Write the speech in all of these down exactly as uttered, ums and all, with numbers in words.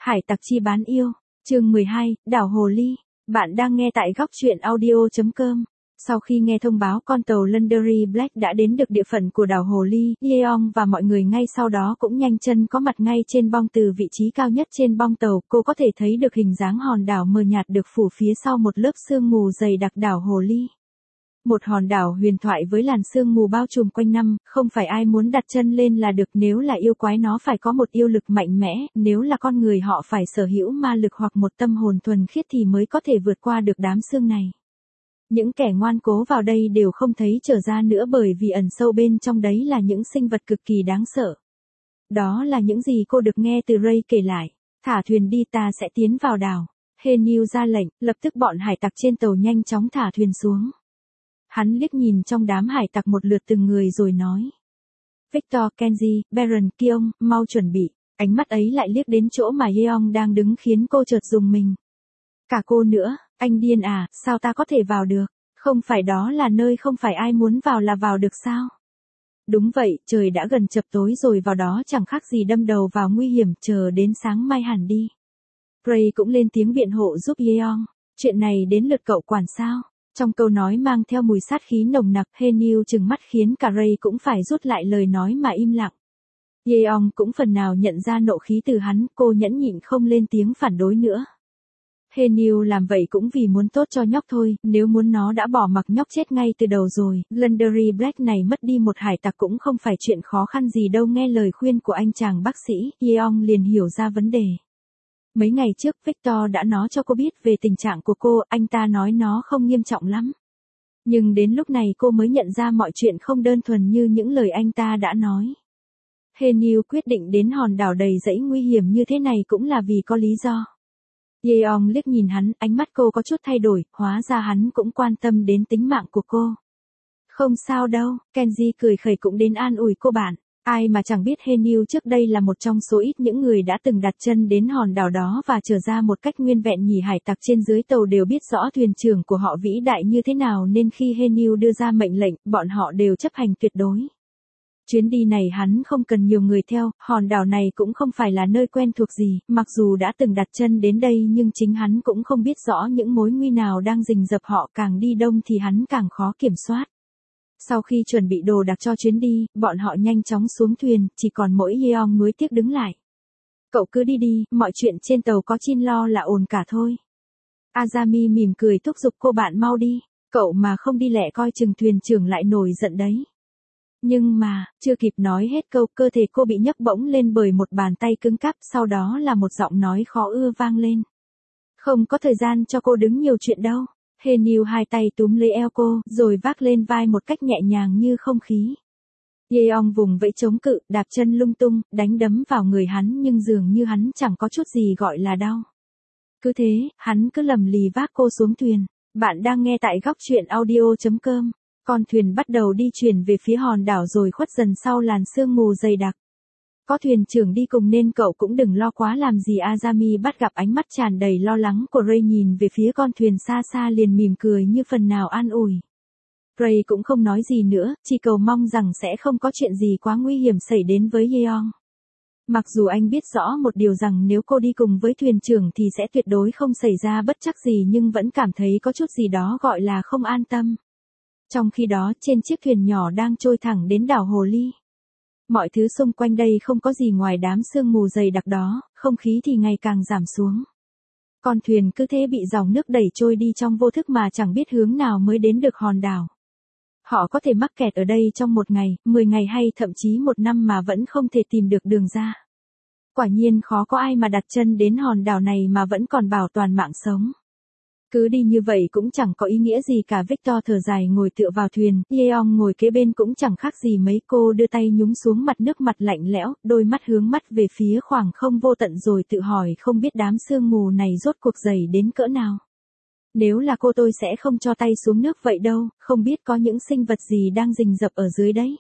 Hải tặc chi bán yêu, chương mười hai, đảo Hồ Ly. Bạn đang nghe tại góc truyện audio chấm com. Sau khi nghe thông báo con tàu Legendary Black đã đến được địa phận của đảo Hồ Ly, Yeong và mọi người ngay sau đó cũng nhanh chân có mặt ngay trên bong. Từ vị trí cao nhất trên bong tàu, cô có thể thấy được hình dáng hòn đảo mờ nhạt được phủ phía sau một lớp sương mù dày đặc. Đảo Hồ Ly, một hòn đảo huyền thoại với làn sương mù bao trùm quanh năm, không phải ai muốn đặt chân lên là được. Nếu là yêu quái nó phải có một yêu lực mạnh mẽ, nếu là con người họ phải sở hữu ma lực hoặc một tâm hồn thuần khiết thì mới có thể vượt qua được đám sương này. Những kẻ ngoan cố vào đây đều không thấy trở ra nữa, bởi vì ẩn sâu bên trong đấy là những sinh vật cực kỳ đáng sợ. Đó là những gì cô được nghe từ Ray kể lại. Thả thuyền đi, ta sẽ tiến vào đảo. Heniu ra lệnh, lập tức bọn hải tặc trên tàu nhanh chóng thả thuyền xuống. Hắn liếc nhìn trong đám hải tặc một lượt từng người rồi nói. Victor, Kenji, Baron, Kiong, mau chuẩn bị. Ánh mắt ấy lại liếc đến chỗ mà Yeong đang đứng khiến cô chợt rùng mình. Cả cô nữa, anh điên à, sao ta có thể vào được? Không phải đó là nơi không phải ai muốn vào là vào được sao? Đúng vậy, trời đã gần chập tối rồi, vào đó chẳng khác gì đâm đầu vào nguy hiểm, chờ đến sáng mai hẳn đi. Ray cũng lên tiếng biện hộ giúp Yeong. Chuyện này đến lượt cậu quản sao? Trong câu nói mang theo mùi sát khí nồng nặc, Heniu trừng mắt khiến cả Ray cũng phải rút lại lời nói mà im lặng. Yeong cũng phần nào nhận ra nộ khí từ hắn, cô nhẫn nhịn không lên tiếng phản đối nữa. Heniu làm vậy cũng vì muốn tốt cho nhóc thôi, nếu muốn nó đã bỏ mặc nhóc chết ngay từ đầu rồi. Legendary Black này mất đi một hải tặc cũng không phải chuyện khó khăn gì đâu. Nghe lời khuyên của anh chàng bác sĩ, Yeong liền hiểu ra vấn đề. Mấy ngày trước Victor đã nói cho cô biết về tình trạng của cô, anh ta nói nó không nghiêm trọng lắm. Nhưng đến lúc này cô mới nhận ra mọi chuyện không đơn thuần như những lời anh ta đã nói. Heniu quyết định đến hòn đảo đầy dãy nguy hiểm như thế này cũng là vì có lý do. Yeong liếc nhìn hắn, ánh mắt cô có chút thay đổi, hóa ra hắn cũng quan tâm đến tính mạng của cô. Không sao đâu, Kenji cười khẩy cũng đến an ủi cô bạn. Ai mà chẳng biết Heniu trước đây là một trong số ít những người đã từng đặt chân đến hòn đảo đó và trở ra một cách nguyên vẹn nhỉ. Hải tặc trên dưới tàu đều biết rõ thuyền trưởng của họ vĩ đại như thế nào, nên khi Heniu đưa ra mệnh lệnh, bọn họ đều chấp hành tuyệt đối. Chuyến đi này hắn không cần nhiều người theo, hòn đảo này cũng không phải là nơi quen thuộc gì, mặc dù đã từng đặt chân đến đây nhưng chính hắn cũng không biết rõ những mối nguy nào đang rình rập họ, càng đi đông thì hắn càng khó kiểm soát. Sau khi chuẩn bị đồ đạc cho chuyến đi, bọn họ nhanh chóng xuống thuyền, chỉ còn mỗi Yeong nuối tiếc đứng lại. Cậu cứ đi đi, mọi chuyện trên tàu có Chin lo là ổn cả thôi. Azami mỉm cười thúc giục cô bạn mau đi, cậu mà không đi lẹ coi chừng thuyền trưởng lại nổi giận đấy. Nhưng mà, chưa kịp nói hết câu, cơ thể cô bị nhấc bỗng lên bởi một bàn tay cứng cáp, sau đó là một giọng nói khó ưa vang lên. Không có thời gian cho cô đứng nhiều chuyện đâu. Heniu hai tay túm lấy eo cô, rồi vác lên vai một cách nhẹ nhàng như không khí. Yeong vùng vẫy chống cự, đạp chân lung tung, đánh đấm vào người hắn nhưng dường như hắn chẳng có chút gì gọi là đau. Cứ thế, hắn cứ lầm lì vác cô xuống thuyền. Bạn đang nghe tại góc truyện audio chấm com. Con thuyền bắt đầu đi chuyển về phía hòn đảo rồi khuất dần sau làn sương mù dày đặc. Có thuyền trưởng đi cùng nên cậu cũng đừng lo quá làm gì. Azami bắt gặp ánh mắt tràn đầy lo lắng của Ray nhìn về phía con thuyền xa xa liền mỉm cười như phần nào an ủi. Ray cũng không nói gì nữa, chỉ cầu mong rằng sẽ không có chuyện gì quá nguy hiểm xảy đến với Yeong. Mặc dù anh biết rõ một điều rằng nếu cô đi cùng với thuyền trưởng thì sẽ tuyệt đối không xảy ra bất trắc gì, nhưng vẫn cảm thấy có chút gì đó gọi là không an tâm. Trong khi đó, trên chiếc thuyền nhỏ đang trôi thẳng đến đảo Hồ Ly. Mọi thứ xung quanh đây không có gì ngoài đám sương mù dày đặc đó, không khí thì ngày càng giảm xuống. Con thuyền cứ thế bị dòng nước đẩy trôi đi trong vô thức mà chẳng biết hướng nào mới đến được hòn đảo. Họ có thể mắc kẹt ở đây trong một ngày, mười ngày hay thậm chí một năm mà vẫn không thể tìm được đường ra. Quả nhiên khó có ai mà đặt chân đến hòn đảo này mà vẫn còn bảo toàn mạng sống. Cứ đi như vậy cũng chẳng có ý nghĩa gì cả. Victor thở dài ngồi tựa vào thuyền, Yeong ngồi kế bên cũng chẳng khác gì mấy. Cô đưa tay nhúng xuống mặt nước, mặt lạnh lẽo, đôi mắt hướng mắt về phía khoảng không vô tận rồi tự hỏi không biết đám sương mù này rốt cuộc dày đến cỡ nào. Nếu là cô tôi sẽ không cho tay xuống nước vậy đâu, không biết có những sinh vật gì đang rình rập ở dưới đấy.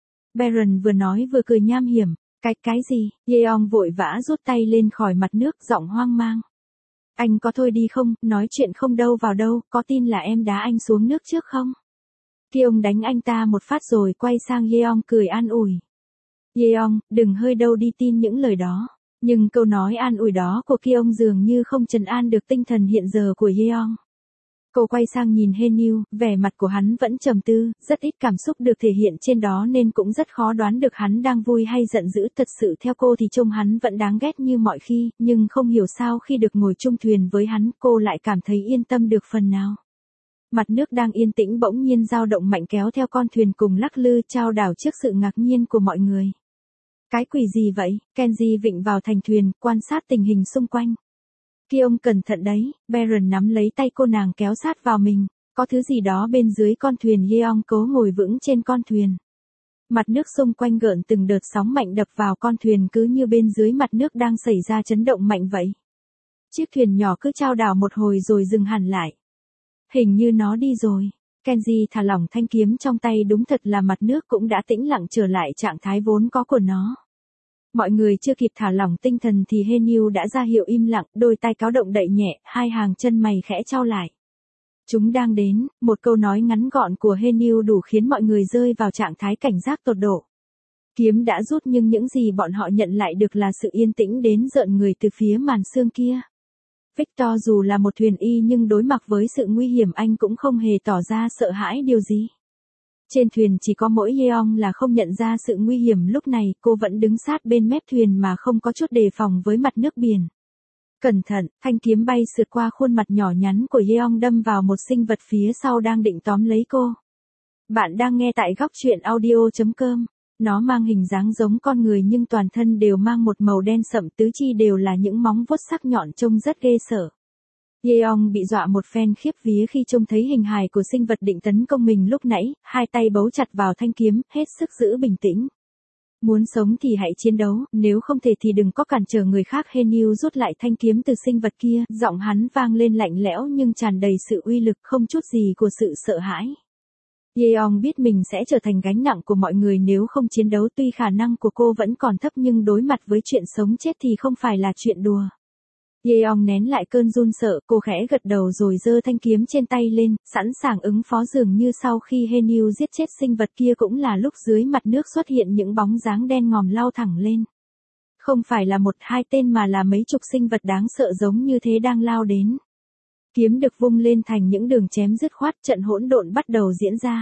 Baron vừa nói vừa cười nham hiểm. Cái cái gì? Yeong vội vã rút tay lên khỏi mặt nước, giọng hoang mang. Anh có thôi đi không, nói chuyện không đâu vào đâu, có tin là em đá anh xuống nước trước không? Kiong đánh anh ta một phát rồi quay sang Yeong cười an ủi. Yeong, đừng hơi đâu đi tin những lời đó. Nhưng câu nói an ủi đó của Kyung dường như không trấn an được tinh thần hiện giờ của Yeong. Cô quay sang nhìn Haenil, vẻ mặt của hắn vẫn trầm tư, rất ít cảm xúc được thể hiện trên đó nên cũng rất khó đoán được hắn đang vui hay giận dữ. Thật sự theo cô thì trông hắn vẫn đáng ghét như mọi khi, nhưng không hiểu sao khi được ngồi chung thuyền với hắn cô lại cảm thấy yên tâm được phần nào. Mặt nước đang yên tĩnh bỗng nhiên dao động mạnh kéo theo con thuyền cùng lắc lư chao đảo trước sự ngạc nhiên của mọi người. Cái quỷ gì vậy? Kenji vịnh vào thành thuyền, quan sát tình hình xung quanh. Kyung cẩn thận đấy, Baron nắm lấy tay cô nàng kéo sát vào mình, có thứ gì đó bên dưới con thuyền. Yeong cố ngồi vững trên con thuyền. Mặt nước xung quanh gợn từng đợt sóng mạnh đập vào con thuyền cứ như bên dưới mặt nước đang xảy ra chấn động mạnh vậy. Chiếc thuyền nhỏ cứ chao đảo một hồi rồi dừng hẳn lại. Hình như nó đi rồi. Kenji thả lỏng thanh kiếm trong tay, đúng thật là mặt nước cũng đã tĩnh lặng trở lại trạng thái vốn có của nó. Mọi người chưa kịp thả lỏng tinh thần thì Haenil đã ra hiệu im lặng, đôi tay cáo động đậy nhẹ, hai hàng chân mày khẽ chau lại. Chúng đang đến, một câu nói ngắn gọn của Haenil đủ khiến mọi người rơi vào trạng thái cảnh giác tột độ. Kiếm đã rút nhưng những gì bọn họ nhận lại được là sự yên tĩnh đến rợn người từ phía màn sương kia. Victor dù là một thuyền y nhưng đối mặt với sự nguy hiểm anh cũng không hề tỏ ra sợ hãi điều gì. Trên thuyền chỉ có mỗi Yeong là không nhận ra sự nguy hiểm lúc này, cô vẫn đứng sát bên mép thuyền mà không có chút đề phòng với mặt nước biển. Cẩn thận, thanh kiếm bay sượt qua khuôn mặt nhỏ nhắn của Yeong đâm vào một sinh vật phía sau đang định tóm lấy cô. Bạn đang nghe tại góc truyện audio chấm com. Nó mang hình dáng giống con người nhưng toàn thân đều mang một màu đen sậm, tứ chi đều là những móng vuốt sắc nhọn trông rất ghê sợ. Yeong bị dọa một phen khiếp vía khi trông thấy hình hài của sinh vật định tấn công mình lúc nãy, hai tay bấu chặt vào thanh kiếm, hết sức giữ bình tĩnh. Muốn sống thì hãy chiến đấu, nếu không thể thì đừng có cản trở người khác. Haenil rút lại thanh kiếm từ sinh vật kia, giọng hắn vang lên lạnh lẽo nhưng tràn đầy sự uy lực, không chút gì của sự sợ hãi. Yeong biết mình sẽ trở thành gánh nặng của mọi người nếu không chiến đấu, tuy khả năng của cô vẫn còn thấp nhưng đối mặt với chuyện sống chết thì không phải là chuyện đùa. Yeong nén lại cơn run sợ, cô khẽ gật đầu rồi giơ thanh kiếm trên tay lên, sẵn sàng ứng phó. Dường như sau khi Haenil giết chết sinh vật kia cũng là lúc dưới mặt nước xuất hiện những bóng dáng đen ngòm lao thẳng lên. Không phải là một hai tên mà là mấy chục sinh vật đáng sợ giống như thế đang lao đến. Kiếm được vung lên thành những đường chém dứt khoát, trận hỗn độn bắt đầu diễn ra.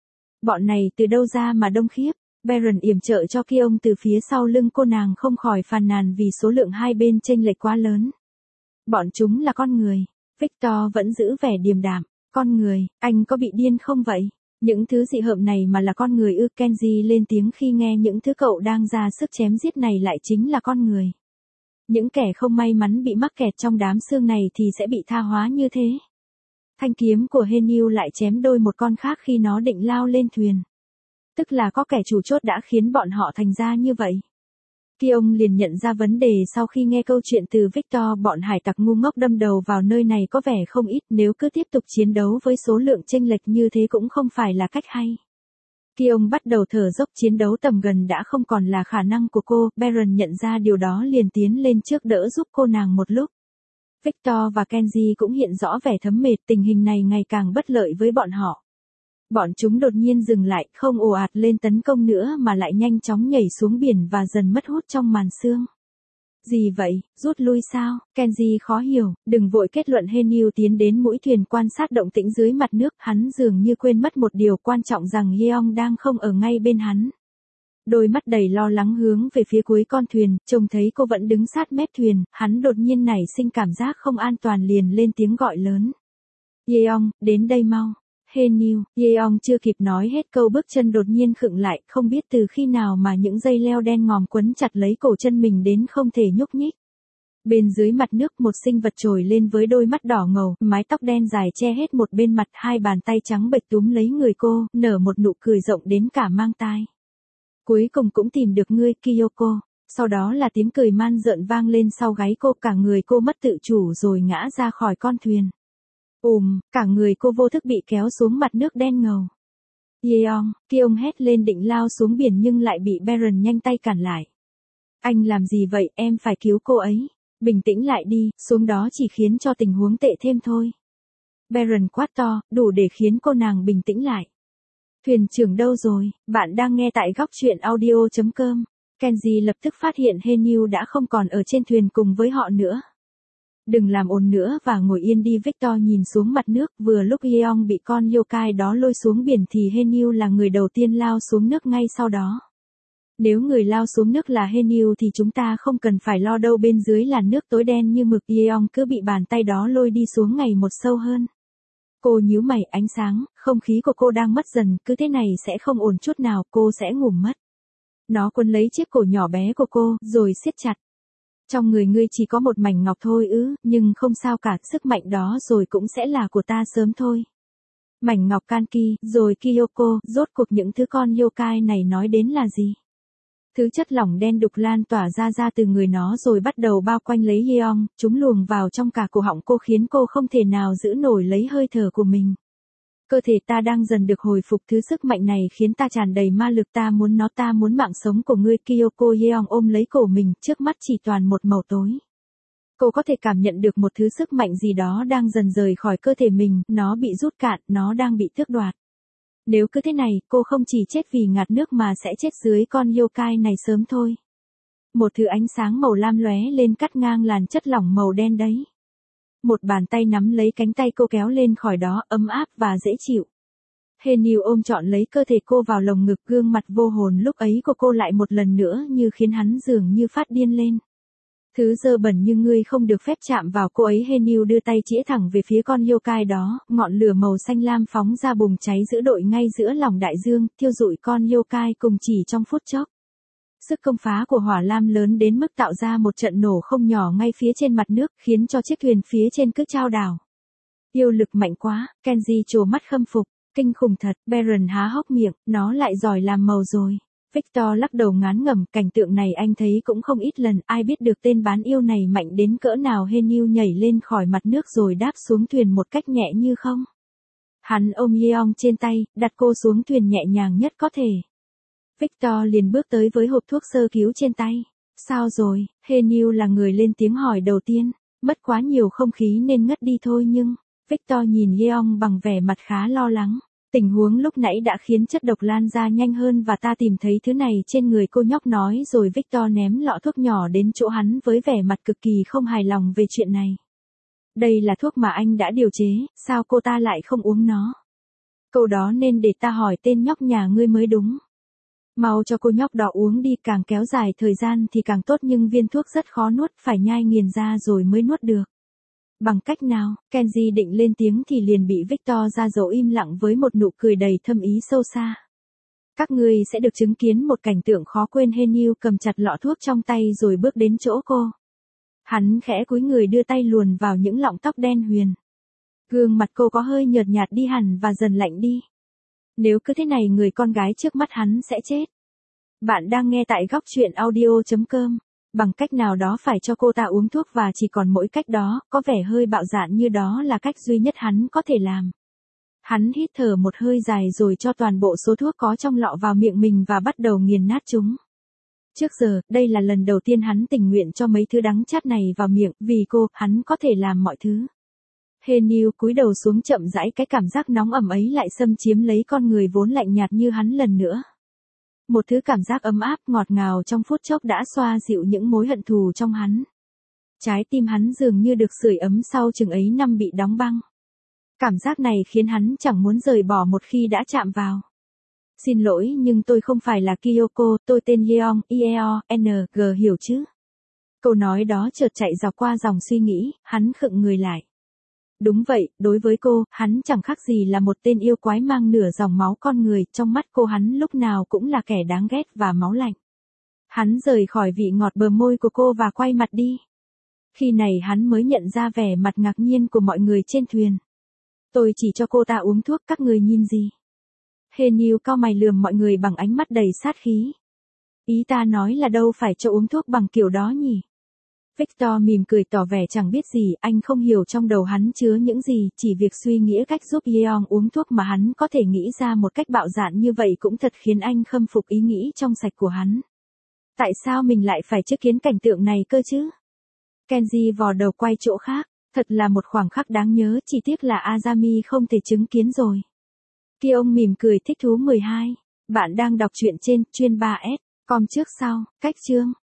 Bọn này từ đâu ra mà đông khiếp? Baron yểm trợ cho Kyung từ phía sau lưng cô nàng không khỏi phàn nàn vì số lượng hai bên chênh lệch quá lớn. Bọn chúng là con người. Victor vẫn giữ vẻ điềm đạm. Con người, anh có bị điên không vậy? Những thứ dị hợm này mà là con người ư? Kenji lên tiếng khi nghe những thứ cậu đang ra sức chém giết này lại chính là con người. Những kẻ không may mắn bị mắc kẹt trong đám xương này thì sẽ bị tha hóa như thế. Thanh kiếm của Haenil lại chém đôi một con khác khi nó định lao lên thuyền. Tức là có kẻ chủ chốt đã khiến bọn họ thành ra như vậy. Kyung liền nhận ra vấn đề sau khi nghe câu chuyện từ Victor. Bọn hải tặc ngu ngốc đâm đầu vào nơi này có vẻ không ít, nếu cứ tiếp tục chiến đấu với số lượng chênh lệch như thế cũng không phải là cách hay. Kyung bắt đầu thở dốc, chiến đấu tầm gần đã không còn là khả năng của cô. Baron nhận ra điều đó liền tiến lên trước đỡ giúp cô nàng một lúc. Victor và Kenji cũng hiện rõ vẻ thấm mệt, tình hình này ngày càng bất lợi với bọn họ. Bọn chúng đột nhiên dừng lại, không ồ ạt lên tấn công nữa mà lại nhanh chóng nhảy xuống biển và dần mất hút trong màn sương. Gì vậy, rút lui sao? Kenji khó hiểu, đừng vội kết luận. Haenil tiến đến mũi thuyền quan sát động tĩnh dưới mặt nước, hắn dường như quên mất một điều quan trọng rằng Yeong đang không ở ngay bên hắn. Đôi mắt đầy lo lắng hướng về phía cuối con thuyền, trông thấy cô vẫn đứng sát mép thuyền, hắn đột nhiên nảy sinh cảm giác không an toàn liền lên tiếng gọi lớn. Yeong, đến đây mau. Haenil, Yeong chưa kịp nói hết câu bước chân đột nhiên khựng lại, không biết từ khi nào mà những dây leo đen ngòm quấn chặt lấy cổ chân mình đến không thể nhúc nhích. Bên dưới mặt nước một sinh vật trồi lên với đôi mắt đỏ ngầu, mái tóc đen dài che hết một bên mặt, hai bàn tay trắng bệch túm lấy người cô, nở một nụ cười rộng đến cả mang tai. Cuối cùng cũng tìm được ngươi, Kyoko. Sau đó là tiếng cười man rợn vang lên sau gáy cô, cả người cô mất tự chủ rồi ngã ra khỏi con thuyền. Ùm, cả người cô vô thức bị kéo xuống mặt nước đen ngầu. Yeong, Kyung hét lên định lao xuống biển nhưng lại bị Baron nhanh tay cản lại. Anh làm gì vậy, em phải cứu cô ấy. Bình tĩnh lại đi, xuống đó chỉ khiến cho tình huống tệ thêm thôi. Baron quát to, đủ để khiến cô nàng bình tĩnh lại. Thuyền trưởng đâu rồi? Bạn đang nghe tại góc truyện audio chấm com. Kenji lập tức phát hiện Haenyeo đã không còn ở trên thuyền cùng với họ nữa. Đừng làm ồn nữa và ngồi yên đi. Victor nhìn xuống mặt nước, vừa lúc Yeong bị con yokai đó lôi xuống biển thì Haenyeo là người đầu tiên lao xuống nước ngay sau đó. Nếu người lao xuống nước là Haenyeo thì chúng ta không cần phải lo đâu, bên dưới là nước tối đen như mực. Yeong cứ bị bàn tay đó lôi đi xuống ngày một sâu hơn. Cô nhíu mày, ánh sáng, không khí của cô đang mất dần, cứ thế này sẽ không ổn chút nào, cô sẽ ngủ mất. Nó quấn lấy chiếc cổ nhỏ bé của cô, rồi siết chặt. Trong người ngươi chỉ có một mảnh ngọc thôi ư, nhưng không sao cả, sức mạnh đó rồi cũng sẽ là của ta sớm thôi. Mảnh ngọc Kanki, rồi Kyoko, rốt cuộc những thứ con yokai này nói đến là gì? Thứ chất lỏng đen đục lan tỏa ra ra từ người nó rồi bắt đầu bao quanh lấy Yeong, chúng luồn vào trong cả cổ họng cô khiến cô không thể nào giữ nổi lấy hơi thở của mình. Cơ thể ta đang dần được hồi phục, thứ sức mạnh này khiến ta tràn đầy ma lực, ta muốn nó, ta muốn mạng sống của ngươi. Kyoko. Yeong ôm lấy cổ mình, trước mắt chỉ toàn một màu tối. Cô có thể cảm nhận được một thứ sức mạnh gì đó đang dần rời khỏi cơ thể mình, nó bị rút cạn, nó đang bị tước đoạt. Nếu cứ thế này, cô không chỉ chết vì ngạt nước mà sẽ chết dưới con yokai này sớm thôi. Một thứ ánh sáng màu lam lóe lên cắt ngang làn chất lỏng màu đen đấy. Một bàn tay nắm lấy cánh tay cô kéo lên khỏi đó, ấm áp và dễ chịu. Haenyeo ôm trọn lấy cơ thể cô vào lồng ngực, gương mặt vô hồn lúc ấy của cô lại một lần nữa như khiến hắn dường như phát điên lên. Thứ dơ bẩn như ngươi không được phép chạm vào cô ấy. Haenyeo đưa tay chĩa thẳng về phía con yokai đó, ngọn lửa màu xanh lam phóng ra bùng cháy dữ dội ngay giữa lòng đại dương, thiêu rụi con yokai cùng chỉ trong phút chốc. Sức công phá của hỏa lam lớn đến mức tạo ra một trận nổ không nhỏ ngay phía trên mặt nước, khiến cho chiếc thuyền phía trên cứ chao đảo. Yêu lực mạnh quá, Kenji trố mắt khâm phục, kinh khủng thật. Baron há hốc miệng, nó lại giỏi làm màu rồi. Victor lắc đầu ngán ngẩm, cảnh tượng này anh thấy cũng không ít lần, ai biết được tên bán yêu này mạnh đến cỡ nào. Haenyeo nhảy lên khỏi mặt nước rồi đáp xuống thuyền một cách nhẹ như không. Hắn ôm Yeong trên tay, đặt cô xuống thuyền nhẹ nhàng nhất có thể. Victor liền bước tới với hộp thuốc sơ cứu trên tay. Sao rồi? Haenyeo là người lên tiếng hỏi đầu tiên. Mất quá nhiều không khí nên ngất đi thôi nhưng... Victor nhìn Yeong bằng vẻ mặt khá lo lắng. Tình huống lúc nãy đã khiến chất độc lan ra nhanh hơn và ta tìm thấy thứ này trên người cô nhóc nói rồi. Victor ném lọ thuốc nhỏ đến chỗ hắn với vẻ mặt cực kỳ không hài lòng về chuyện này. Đây là thuốc mà anh đã điều chế, sao cô ta lại không uống nó? Câu đó nên để ta hỏi tên nhóc nhà ngươi mới đúng. Mau cho cô nhóc đó uống đi, càng kéo dài thời gian thì càng tốt nhưng viên thuốc rất khó nuốt, phải nhai nghiền ra rồi mới nuốt được. Bằng cách nào? Kenji định lên tiếng thì liền bị Victor ra dấu im lặng với một nụ cười đầy thâm ý sâu xa. Các ngươi sẽ được chứng kiến một cảnh tượng khó quên. Haenyeo cầm chặt lọ thuốc trong tay rồi bước đến chỗ cô. Hắn khẽ cúi người đưa tay luồn vào những lọng tóc đen huyền. Gương mặt cô có hơi nhợt nhạt đi hẳn và dần lạnh đi. Nếu cứ thế này người con gái trước mắt hắn sẽ chết. Bạn đang nghe tại góc truyện audio chấm com. Bằng cách nào đó phải cho cô ta uống thuốc và chỉ còn mỗi cách đó, có vẻ hơi bạo dạn như đó là cách duy nhất hắn có thể làm. Hắn hít thở một hơi dài rồi cho toàn bộ số thuốc có trong lọ vào miệng mình và bắt đầu nghiền nát chúng. Trước giờ, đây là lần đầu tiên hắn tình nguyện cho mấy thứ đắng chát này vào miệng, vì cô, hắn có thể làm mọi thứ. Haenyeo cúi đầu xuống chậm rãi, cái cảm giác nóng ẩm ấy lại xâm chiếm lấy con người vốn lạnh nhạt như hắn lần nữa. Một thứ cảm giác ấm áp ngọt ngào trong phút chốc đã xoa dịu những mối hận thù trong hắn. Trái tim hắn dường như được sưởi ấm sau chừng ấy năm bị đóng băng. Cảm giác này khiến hắn chẳng muốn rời bỏ một khi đã chạm vào. Xin lỗi nhưng tôi không phải là Kyoko, tôi tên Yeong, I E O N G hiểu chứ? Câu nói đó chợt chạy dọc qua dòng suy nghĩ, hắn khựng người lại. Đúng vậy, đối với cô, hắn chẳng khác gì là một tên yêu quái mang nửa dòng máu con người, trong mắt cô hắn lúc nào cũng là kẻ đáng ghét và máu lạnh. Hắn rời khỏi vị ngọt bờ môi của cô và quay mặt đi. Khi này hắn mới nhận ra vẻ mặt ngạc nhiên của mọi người trên thuyền. Tôi chỉ cho cô ta uống thuốc, các người nhìn gì? Haenyeo cau mày lườm mọi người bằng ánh mắt đầy sát khí. Ý ta nói là đâu phải cho uống thuốc bằng kiểu đó nhỉ? Victor mỉm cười tỏ vẻ chẳng biết gì, anh không hiểu trong đầu hắn chứa những gì, chỉ việc suy nghĩ cách giúp Yeong uống thuốc mà hắn có thể nghĩ ra một cách bạo dạn như vậy cũng thật khiến anh khâm phục ý nghĩ trong sạch của hắn. Tại sao mình lại phải chứng kiến cảnh tượng này cơ chứ? Kenji vò đầu quay chỗ khác, thật là một khoảng khắc đáng nhớ, chỉ tiếc là Azami không thể chứng kiến rồi. Kia ông mỉm cười thích thú. mười hai. Bạn đang đọc truyện trên chuyên ba S. Com trước sau, cách chương.